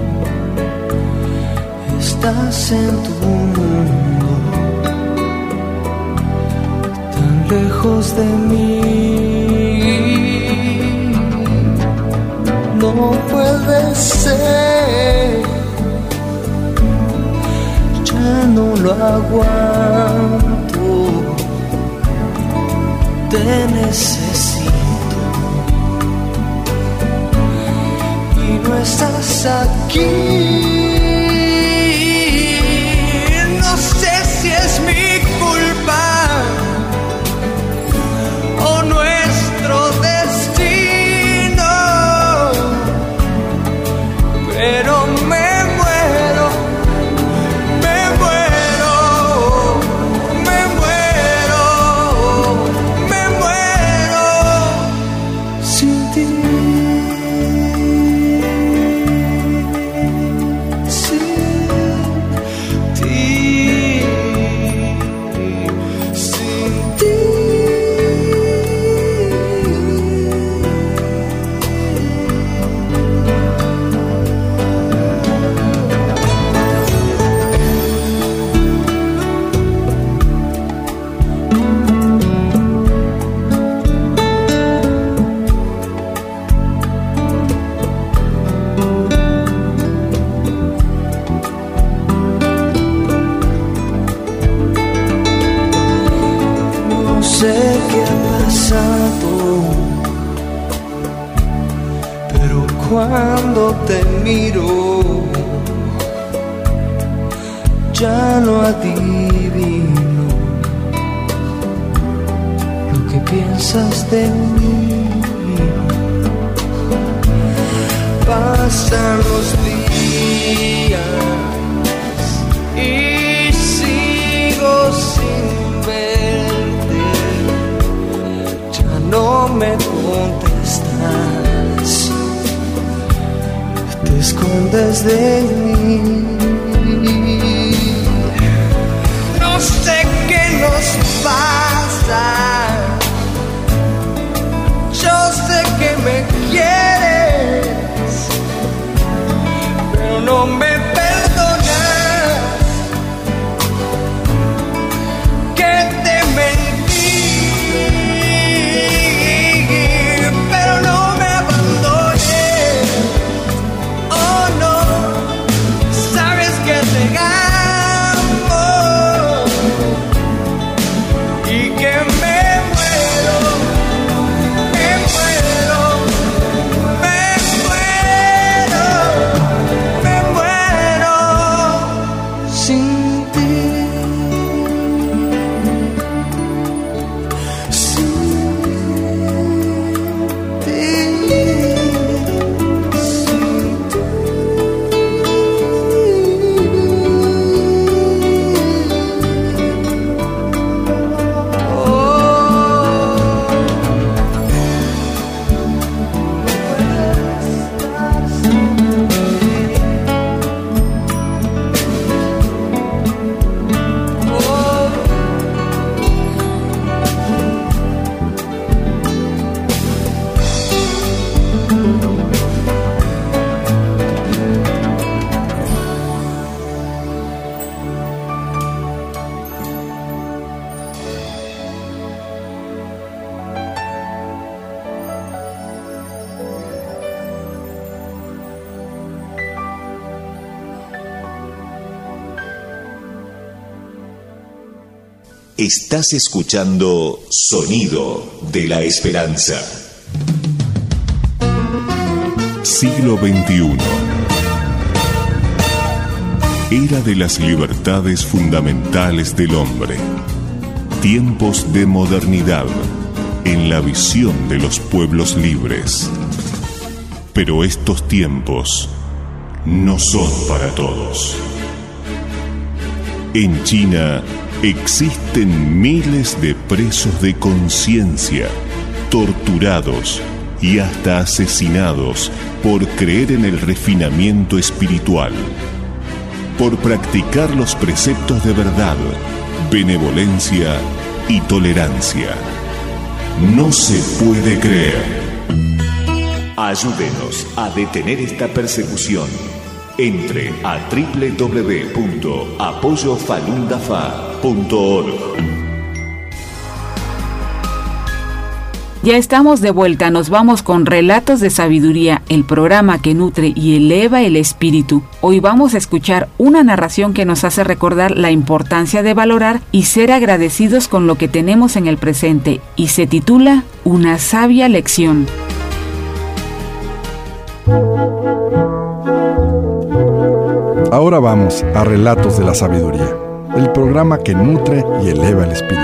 Estás en tu mundo, tan lejos de mí. No puede ser, ya no lo aguanto. Te necesito y no estás aquí. No sé si es mi culpa o nuestro destino, pero me muero No sé qué ha pasado, pero cuando te miro ya no adivino lo que piensas de mí. Pasan los días y sigo sin verte, ya no me contestas, te escondes de mí. No sé qué nos pasa, yo sé que me quieres, pero no me perdonas, que te mentí, pero no me abandones. Oh no, sabes que te amo y que me muero, me muero, me muero sin ti, sin ti, sin ti. Estás escuchando Sonido de la Esperanza. Siglo XXI. Era de las libertades fundamentales del hombre. Tiempos de modernidad en la visión de los pueblos libres. Pero estos tiempos no son para todos. En China existen miles de presos de conciencia, torturados y hasta asesinados por creer en el refinamiento espiritual, por practicar los preceptos de verdad, benevolencia y tolerancia. No se puede creer. Ayúdenos a detener esta persecución. Entre a www.apoyofalundafa.org. Ya estamos de vuelta, nos vamos con Relatos de Sabiduría, el programa que nutre y eleva el espíritu. Hoy vamos a escuchar una narración que nos hace recordar la importancia de valorar y ser agradecidos con lo que tenemos en el presente, y se titula Una sabia lección. Ahora vamos a Relatos de la Sabiduría, el programa que nutre y eleva el espíritu.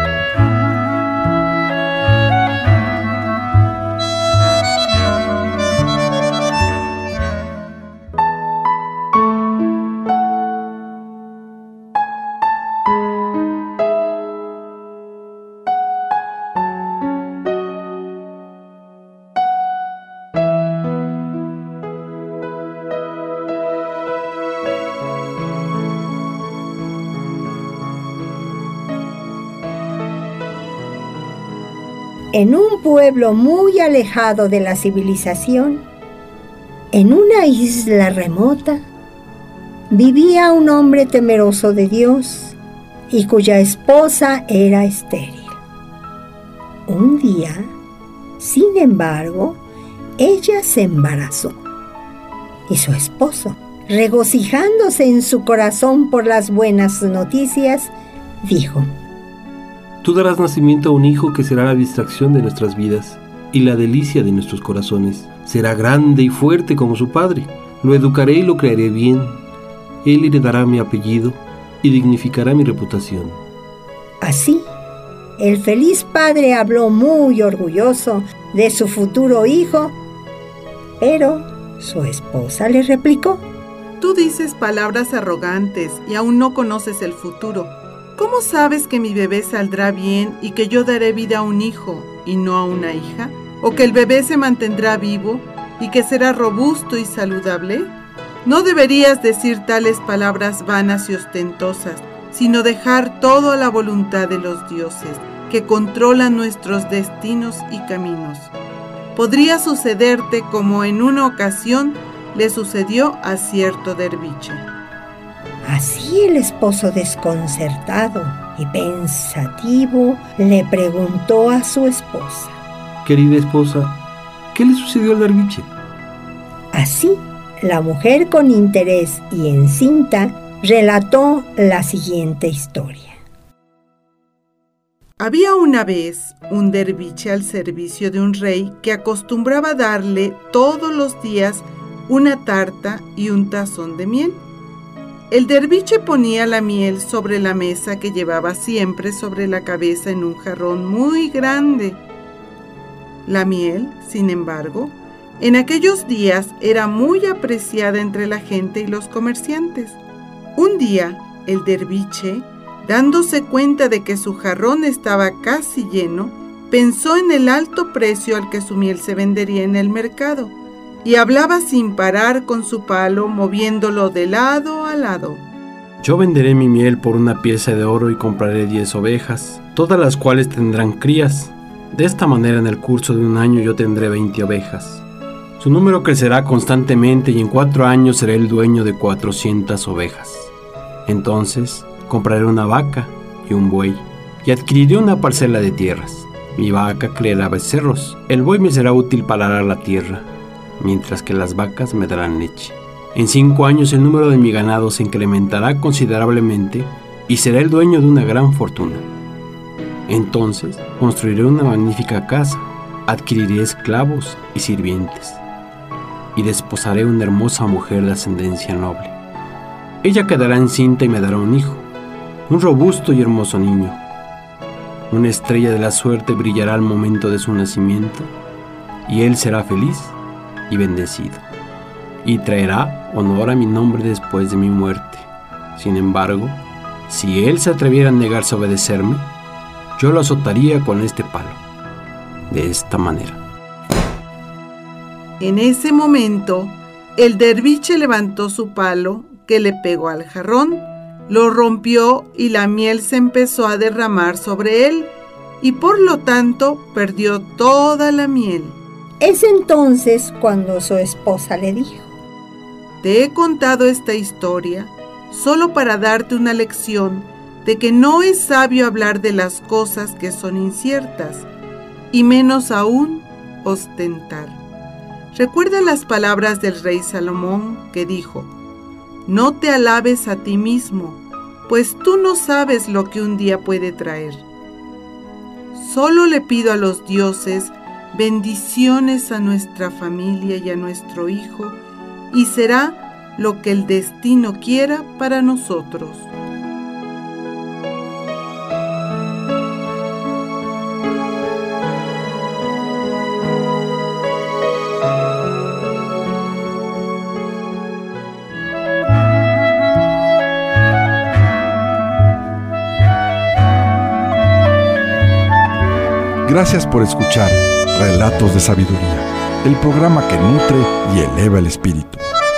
En un pueblo muy alejado de la civilización, en una isla remota, vivía un hombre temeroso de Dios y cuya esposa era estéril. Un día, sin embargo, ella se embarazó. Y su esposo, regocijándose en su corazón por las buenas noticias, dijo: Tú darás nacimiento a un hijo que será la distracción de nuestras vidas y la delicia de nuestros corazones. Será grande y fuerte como su padre. Lo educaré y lo crearé bien. Él heredará mi apellido y dignificará mi reputación. Así, el feliz padre habló muy orgulloso de su futuro hijo, pero su esposa le replicó: Tú dices palabras arrogantes y aún no conoces el futuro. ¿Cómo sabes que mi bebé saldrá bien y que yo daré vida a un hijo y no a una hija? ¿O que el bebé se mantendrá vivo y que será robusto y saludable? No deberías decir tales palabras vanas y ostentosas, sino dejar todo a la voluntad de los dioses, que controlan nuestros destinos y caminos. Podría sucederte como en una ocasión le sucedió a cierto derviche. Así el esposo, desconcertado y pensativo, le preguntó a su esposa: Querida esposa, ¿qué le sucedió al derviche? Así, la mujer, con interés y encinta, relató la siguiente historia. Había una vez un derviche al servicio de un rey que acostumbraba darle todos los días una tarta y un tazón de miel. El derviche ponía la miel sobre la mesa que llevaba siempre sobre la cabeza en un jarrón muy grande. La miel, sin embargo, en aquellos días era muy apreciada entre la gente y los comerciantes. Un día, el derviche, dándose cuenta de que su jarrón estaba casi lleno, pensó en el alto precio al que su miel se vendería en el mercado y hablaba sin parar con su palo, moviéndolo de lado a lado. Yo venderé mi miel por una pieza de oro y compraré 10 ovejas, todas las cuales tendrán crías. De esta manera, en el curso de un año yo tendré 20 ovejas. Su número crecerá constantemente y en 4 años seré el dueño de 400 ovejas. Entonces compraré una vaca y un buey y adquiriré una parcela de tierras. Mi vaca criará becerros, el buey me será útil para arar la tierra, mientras que las vacas me darán leche. En 5 años el número de mi ganado se incrementará considerablemente y seré el dueño de una gran fortuna. Entonces construiré una magnífica casa, adquiriré esclavos y sirvientes y desposaré una hermosa mujer de ascendencia noble. Ella quedará encinta y me dará un hijo, un robusto y hermoso niño. Una estrella de la suerte brillará al momento de su nacimiento y él será feliz y bendecido, y traerá honor a mi nombre después de mi muerte. Sin embargo, si él se atreviera a negarse a obedecerme, yo lo azotaría con este palo, de esta manera. En ese momento, el derviche levantó su palo, que le pegó al jarrón, lo rompió y la miel se empezó a derramar sobre él, y por lo tanto perdió toda la miel. Es entonces cuando su esposa le dijo: Te he contado esta historia solo para darte una lección de que no es sabio hablar de las cosas que son inciertas, y menos aún ostentar. Recuerda las palabras del rey Salomón, que dijo: No te alabes a ti mismo, pues tú no sabes lo que un día puede traer. Solo le pido a los dioses bendiciones a nuestra familia y a nuestro hijo, y será lo que el destino quiera para nosotros. Gracias por escuchar Relatos de Sabiduría, el programa que nutre y eleva el espíritu.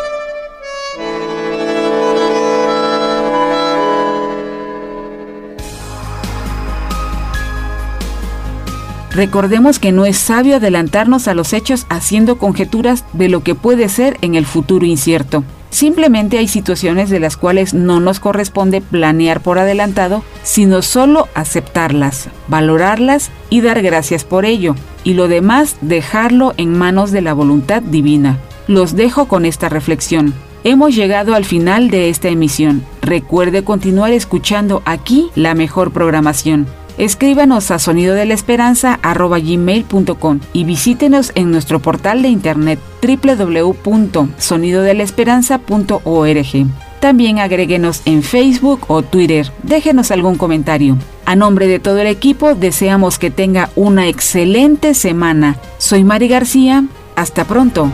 Recordemos que no es sabio adelantarnos a los hechos haciendo conjeturas de lo que puede ser en el futuro incierto. Simplemente hay situaciones de las cuales no nos corresponde planear por adelantado, sino solo aceptarlas, valorarlas y dar gracias por ello, y lo demás dejarlo en manos de la voluntad divina. Los dejo con esta reflexión. Hemos llegado al final de esta emisión. Recuerde continuar escuchando aquí la mejor programación. Escríbanos a sonidodelaesperanza@gmail.com y visítenos en nuestro portal de internet www.sonidodelaesperanza.org. También agréguenos en Facebook o Twitter. Déjenos algún comentario. A nombre de todo el equipo, deseamos que tenga una excelente semana. Soy Mari García. Hasta pronto.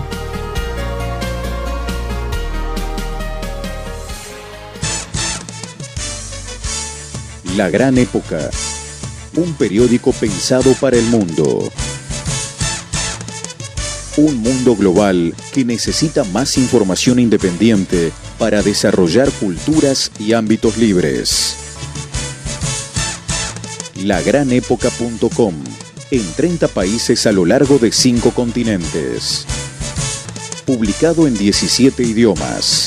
La Gran Época. Un periódico pensado para el mundo. Un mundo global que necesita más información independiente para desarrollar culturas y ámbitos libres. Lagranépoca.com. En 30 países a lo largo de 5 continentes. Publicado en 17 idiomas.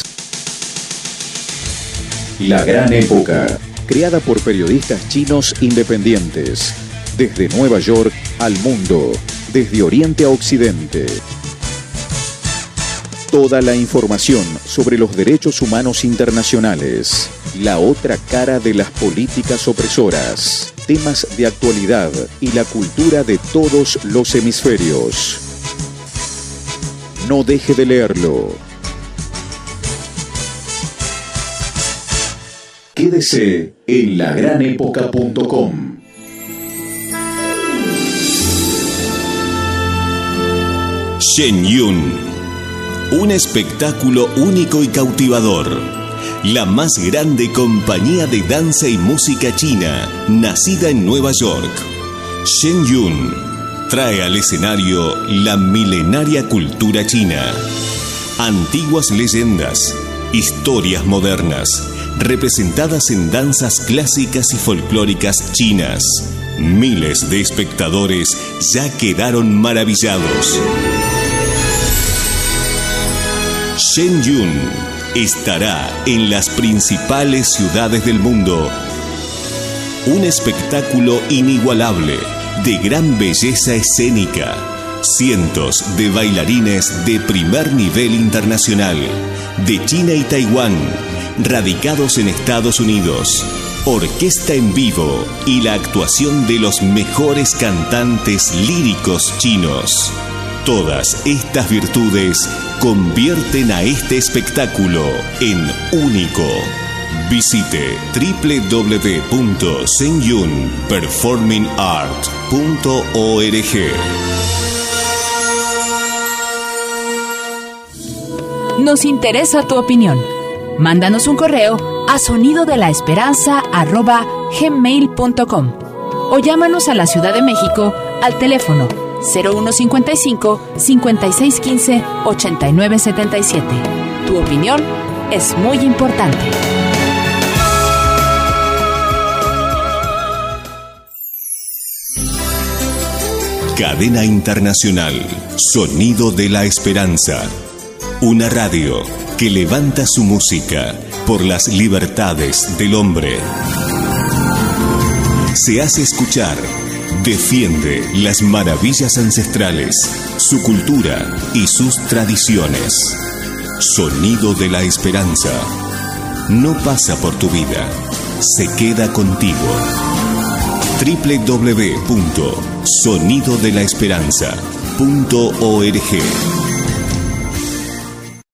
La Gran Época. Creada por periodistas chinos independientes. Desde Nueva York al mundo. Desde Oriente a Occidente. Toda la información sobre los derechos humanos internacionales. La otra cara de las políticas opresoras. Temas de actualidad y la cultura de todos los hemisferios. No deje de leerlo. Quédese en lagranépoca.com. Shen Yun. Un espectáculo único y cautivador. La más grande compañía de danza y música china, nacida en Nueva York. Shen Yun trae al escenario la milenaria cultura china. Antiguas leyendas, historias modernas, representadas en danzas clásicas y folclóricas chinas. Miles de espectadores ya quedaron maravillados. Shen Yun estará en las principales ciudades del mundo. Un espectáculo inigualable, de gran belleza escénica. Cientos de bailarines de primer nivel internacional, de China y Taiwán, radicados en Estados Unidos. Orquesta en vivo y la actuación de los mejores cantantes líricos chinos. Todas estas virtudes convierten a este espectáculo en único. Visite www.shenyunperformingart.org. Nos interesa tu opinión. Mándanos un correo a sonidodelaesperanza@gmail.com o llámanos a la Ciudad de México al teléfono 0155-5615-8977. Tu opinión es muy importante. Cadena Internacional. Sonido de la Esperanza. Una radio que levanta su música por las libertades del hombre. Se hace escuchar. Defiende las maravillas ancestrales, su cultura y sus tradiciones. Sonido de la Esperanza. No pasa por tu vida, se queda contigo. www.sonidodelaesperanza.org